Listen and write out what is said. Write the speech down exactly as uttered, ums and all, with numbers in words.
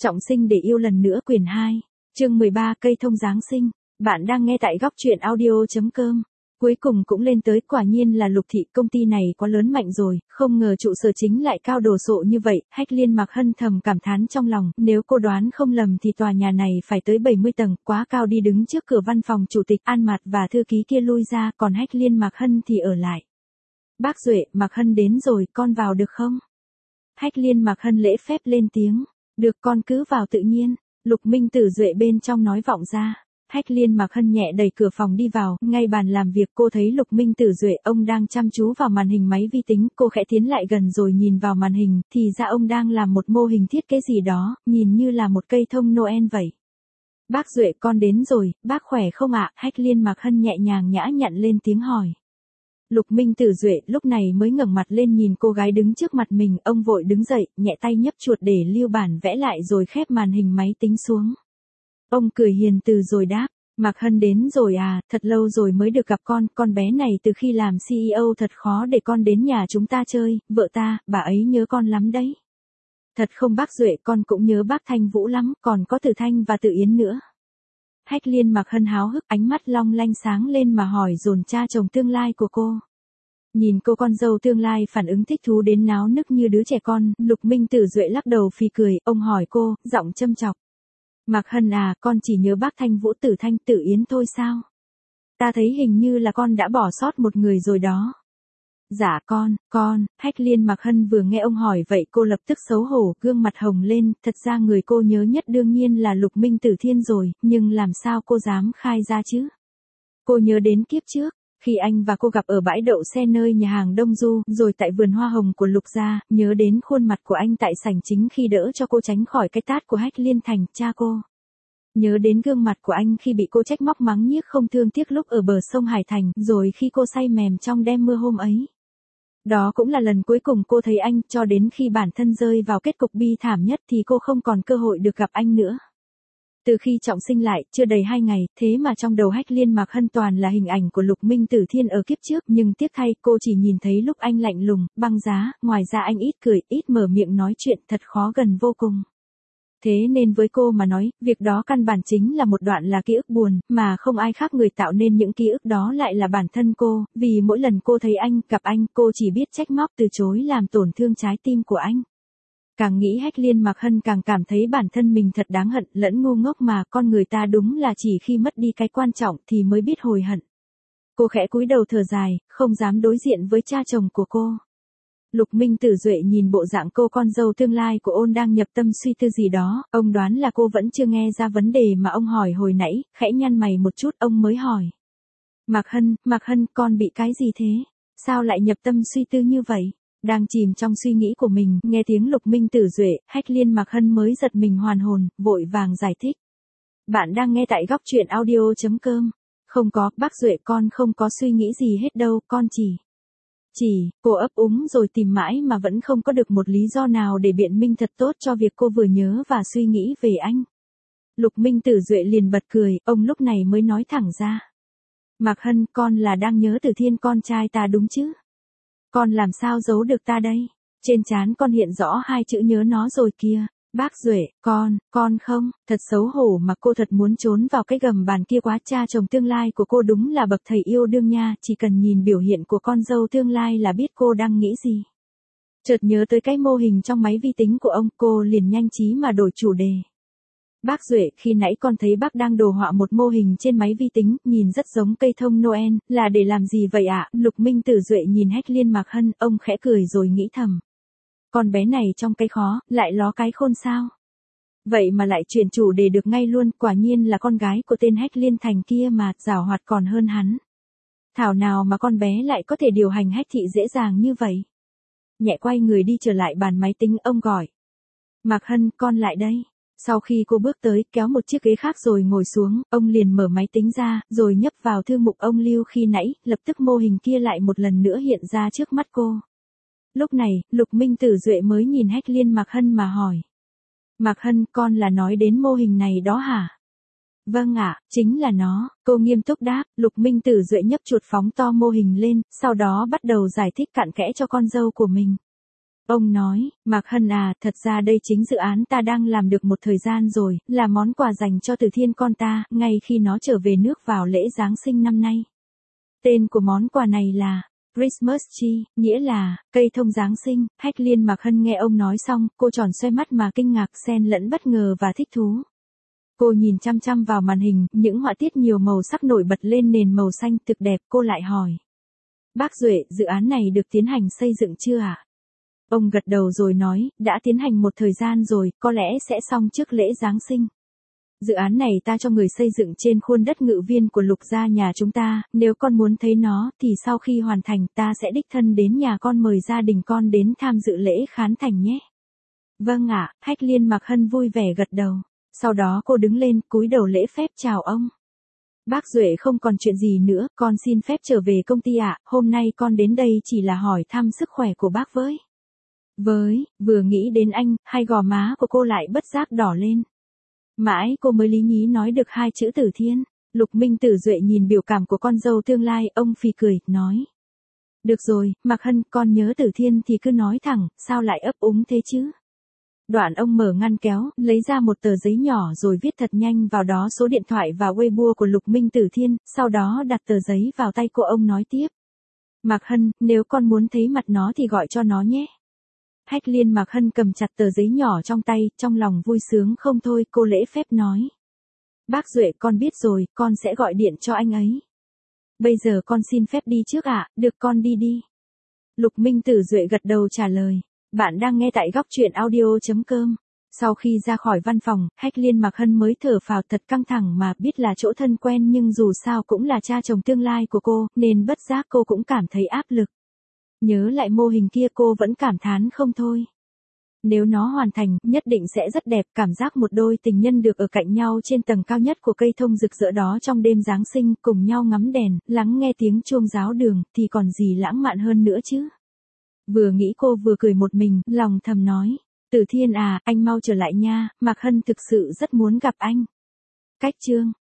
Trọng sinh để yêu lần nữa quyển hai, chương mười ba cây thông Giáng sinh. Bạn đang nghe tại góc truyện audio chấm com. Cuối cùng cũng lên tới, quả nhiên là Lục thị, công ty này quá lớn mạnh rồi, không ngờ trụ sở chính lại cao đồ sộ như vậy. Hách Liên Mạc Hân thầm cảm thán trong lòng, nếu cô đoán không lầm thì tòa nhà này phải tới bảy mươi tầng, quá cao đi. Đứng trước cửa văn phòng chủ tịch, An Mạt và thư ký kia lui ra, còn Hách Liên Mạc Hân thì ở lại. Bác Duệ, Mạc Hân đến rồi, con vào được không? Hách Liên Mạc Hân lễ phép lên tiếng. Được, con cứ vào tự nhiên. Lục Minh Tử Duệ bên trong nói vọng ra. Hách Liên Mạc Hân nhẹ đẩy cửa phòng đi vào, ngay bàn làm việc cô thấy Lục Minh Tử Duệ, ông đang chăm chú vào màn hình máy vi tính. Cô khẽ tiến lại gần rồi nhìn vào màn hình, thì ra ông đang làm một mô hình thiết kế gì đó, nhìn như là một cây thông Noel vậy. Bác Duệ, con đến rồi, bác khỏe không ạ? Hách Liên Mạc Hân nhẹ nhàng nhã nhặn lên tiếng hỏi. Lục Minh Tử Duệ lúc này mới ngẩng mặt lên nhìn cô gái đứng trước mặt mình, ông vội đứng dậy, nhẹ tay nhấp chuột để lưu bản vẽ lại rồi khép màn hình máy tính xuống. Ông cười hiền từ rồi đáp, Mạc Hân đến rồi à, thật lâu rồi mới được gặp con, con bé này từ khi làm xê e ô thật khó để con đến nhà chúng ta chơi, vợ ta, bà ấy nhớ con lắm đấy. Thật không bác Duệ, con cũng nhớ bác Thanh Vũ lắm, còn có Tử Thanh và Tử Yến nữa. Hách Liên Mạc Hân háo hức, ánh mắt long lanh sáng lên mà hỏi dồn cha chồng tương lai của cô. Nhìn cô con dâu tương lai phản ứng thích thú đến náo nức như đứa trẻ con, Lục Minh Tử Duệ lắc đầu phì cười, ông hỏi cô, giọng châm chọc. Mạc Hân à, con chỉ nhớ bác Thanh Vũ, Tử Thanh, Tử Yến thôi sao? Ta thấy hình như là con đã bỏ sót một người rồi đó. Dạ con, con, Hách Liên Mạc Hân vừa nghe ông hỏi vậy cô lập tức xấu hổ, gương mặt hồng lên, thật ra người cô nhớ nhất đương nhiên là Lục Minh Tử Thiên rồi, nhưng làm sao cô dám khai ra chứ? Cô nhớ đến kiếp trước, khi anh và cô gặp ở bãi đậu xe nơi nhà hàng Đông Du, rồi tại vườn hoa hồng của Lục gia, nhớ đến khuôn mặt của anh tại sảnh chính khi đỡ cho cô tránh khỏi cái tát của Hách Liên Thành, cha cô. Nhớ đến gương mặt của anh khi bị cô trách móc mắng nhiếc không thương tiếc lúc ở bờ sông Hải Thành, rồi khi cô say mềm trong đêm mưa hôm ấy. Đó cũng là lần cuối cùng cô thấy anh, cho đến khi bản thân rơi vào kết cục bi thảm nhất thì cô không còn cơ hội được gặp anh nữa. Từ khi trọng sinh lại, chưa đầy hai ngày, thế mà trong đầu Hách Liên Mạc Hân toàn là hình ảnh của Lục Minh Tử Thiên ở kiếp trước, nhưng tiếc thay, cô chỉ nhìn thấy lúc anh lạnh lùng, băng giá, ngoài ra anh ít cười, ít mở miệng nói chuyện, thật khó gần vô cùng. Thế nên với cô mà nói, việc đó căn bản chính là một đoạn là ký ức buồn, mà không ai khác người tạo nên những ký ức đó lại là bản thân cô, vì mỗi lần cô thấy anh, gặp anh, cô chỉ biết trách móc từ chối làm tổn thương trái tim của anh. Càng nghĩ Hách Liên Mạc Hân càng cảm thấy bản thân mình thật đáng hận, lẫn ngu ngốc mà, con người ta đúng là chỉ khi mất đi cái quan trọng thì mới biết hồi hận. Cô khẽ cúi đầu thở dài, không dám đối diện với cha chồng của cô. Lục Minh Tử Duệ nhìn bộ dạng cô con dâu tương lai của ôn đang nhập tâm suy tư gì đó, ông đoán là cô vẫn chưa nghe ra vấn đề mà ông hỏi hồi nãy, khẽ nhăn mày một chút ông mới hỏi. Mạc Hân, Mạc Hân, con bị cái gì thế? Sao lại nhập tâm suy tư như vậy? Đang chìm trong suy nghĩ của mình, nghe tiếng Lục Minh Tử Duệ, Hách Liên Mạc Hân mới giật mình hoàn hồn, vội vàng giải thích. Bạn đang nghe tại góc truyện audio chấm com. Không có, bác Duệ, con không có suy nghĩ gì hết đâu, con chỉ... Chỉ, cô ấp úng rồi tìm mãi mà vẫn không có được một lý do nào để biện minh thật tốt cho việc cô vừa nhớ và suy nghĩ về anh. Lục Minh Tử Duệ liền bật cười, ông lúc này mới nói thẳng ra. Mạc Hân, con là đang nhớ Tử Thiên con trai ta đúng chứ? Con làm sao giấu được ta đây? Trên trán con hiện rõ hai chữ nhớ nó rồi kìa. Bác Duệ, con, con không, thật xấu hổ mà cô thật muốn trốn vào cái gầm bàn kia quá. Cha chồng tương lai của cô đúng là bậc thầy yêu đương nha, chỉ cần nhìn biểu hiện của con dâu tương lai là biết cô đang nghĩ gì. Chợt nhớ tới cái mô hình trong máy vi tính của ông, cô liền nhanh trí mà đổi chủ đề. Bác Duệ, khi nãy con thấy bác đang đồ họa một mô hình trên máy vi tính, nhìn rất giống cây thông Noel, là để làm gì vậy ạ? Lục Minh Tử Duệ nhìn Hách Liên Mạc Hân, ông khẽ cười rồi nghĩ thầm. Con bé này trong cái khó, lại ló cái khôn sao? Vậy mà lại chuyển chủ đề được ngay luôn, quả nhiên là con gái của tên Hách Liên Thành kia mà, giàu hoạt còn hơn hắn. Thảo nào mà con bé lại có thể điều hành Hách thị dễ dàng như vậy. Nhẹ quay người đi trở lại bàn máy tính, ông gọi. Mạc Hân, con lại đây. Sau khi cô bước tới, kéo một chiếc ghế khác rồi ngồi xuống, ông liền mở máy tính ra, rồi nhấp vào thư mục ông lưu khi nãy, lập tức mô hình kia lại một lần nữa hiện ra trước mắt cô. Lúc này, Lục Minh Tử Duệ mới nhìn Hách Liên Mạc Hân mà hỏi. Mạc Hân, con là nói đến mô hình này đó hả? Vâng ạ, chính là nó, cô nghiêm túc đáp. Lục Minh Tử Duệ nhấp chuột phóng to mô hình lên, sau đó bắt đầu giải thích cặn kẽ cho con dâu của mình. Ông nói, Mạc Hân à, thật ra đây chính dự án ta đang làm được một thời gian rồi, là món quà dành cho Từ Thiên con ta, ngay khi nó trở về nước vào lễ Giáng sinh năm nay. Tên của món quà này là Christmas tree, nghĩa là cây thông Giáng sinh. Hách Liên Mạc Hân nghe ông nói xong, cô tròn xoe mắt mà kinh ngạc xen lẫn bất ngờ và thích thú. Cô nhìn chăm chăm vào màn hình, những họa tiết nhiều màu sắc nổi bật lên nền màu xanh thực đẹp. Cô lại hỏi, bác Duệ, dự án này được tiến hành xây dựng chưa ạ? À? Ông gật đầu rồi nói, đã tiến hành một thời gian rồi, có lẽ sẽ xong trước lễ Giáng sinh. Dự án này ta cho người xây dựng trên khuôn đất ngự viên của Lục gia nhà chúng ta, nếu con muốn thấy nó, thì sau khi hoàn thành ta sẽ đích thân đến nhà con mời gia đình con đến tham dự lễ khán thành nhé. Vâng ạ, Hách Liên Mạc Hân vui vẻ gật đầu. Sau đó cô đứng lên, cúi đầu lễ phép chào ông. Bác Duệ không còn chuyện gì nữa, con xin phép trở về công ty ạ, hôm nay con đến đây chỉ là hỏi thăm sức khỏe của bác với. Với, vừa nghĩ đến anh, hai gò má của cô lại bất giác đỏ lên. Mãi cô mới lý nhí nói được hai chữ Tử Thiên. Lục Minh Tử Duệ nhìn biểu cảm của con dâu tương lai, ông phì cười, nói. Được rồi, Mạc Hân, con nhớ Tử Thiên thì cứ nói thẳng, sao lại ấp úng thế chứ? Đoạn ông mở ngăn kéo, lấy ra một tờ giấy nhỏ rồi viết thật nhanh vào đó số điện thoại và Weibo của Lục Minh Tử Thiên, sau đó đặt tờ giấy vào tay cô. Ông nói tiếp. Mạc Hân, nếu con muốn thấy mặt nó thì gọi cho nó nhé. Hách Liên Mạc Hân cầm chặt tờ giấy nhỏ trong tay, trong lòng vui sướng không thôi, cô lễ phép nói. Bác Duệ, con biết rồi, con sẽ gọi điện cho anh ấy. Bây giờ con xin phép đi trước ạ, à? Được, con đi đi. Lục Minh Tử Duệ gật đầu trả lời. Bạn đang nghe tại góc truyện audio chấm com. Sau khi ra khỏi văn phòng, Hách Liên Mạc Hân mới thở phào thật căng thẳng mà biết là chỗ thân quen nhưng dù sao cũng là cha chồng tương lai của cô, nên bất giác cô cũng cảm thấy áp lực. Nhớ lại mô hình kia cô vẫn cảm thán không thôi. Nếu nó hoàn thành, nhất định sẽ rất đẹp, cảm giác một đôi tình nhân được ở cạnh nhau trên tầng cao nhất của cây thông rực rỡ đó trong đêm Giáng sinh, cùng nhau ngắm đèn, lắng nghe tiếng chuông giáo đường, thì còn gì lãng mạn hơn nữa chứ. Vừa nghĩ cô vừa cười một mình, lòng thầm nói, Tử Thiên à, anh mau trở lại nha, Mạc Hân thực sự rất muốn gặp anh. Cách chương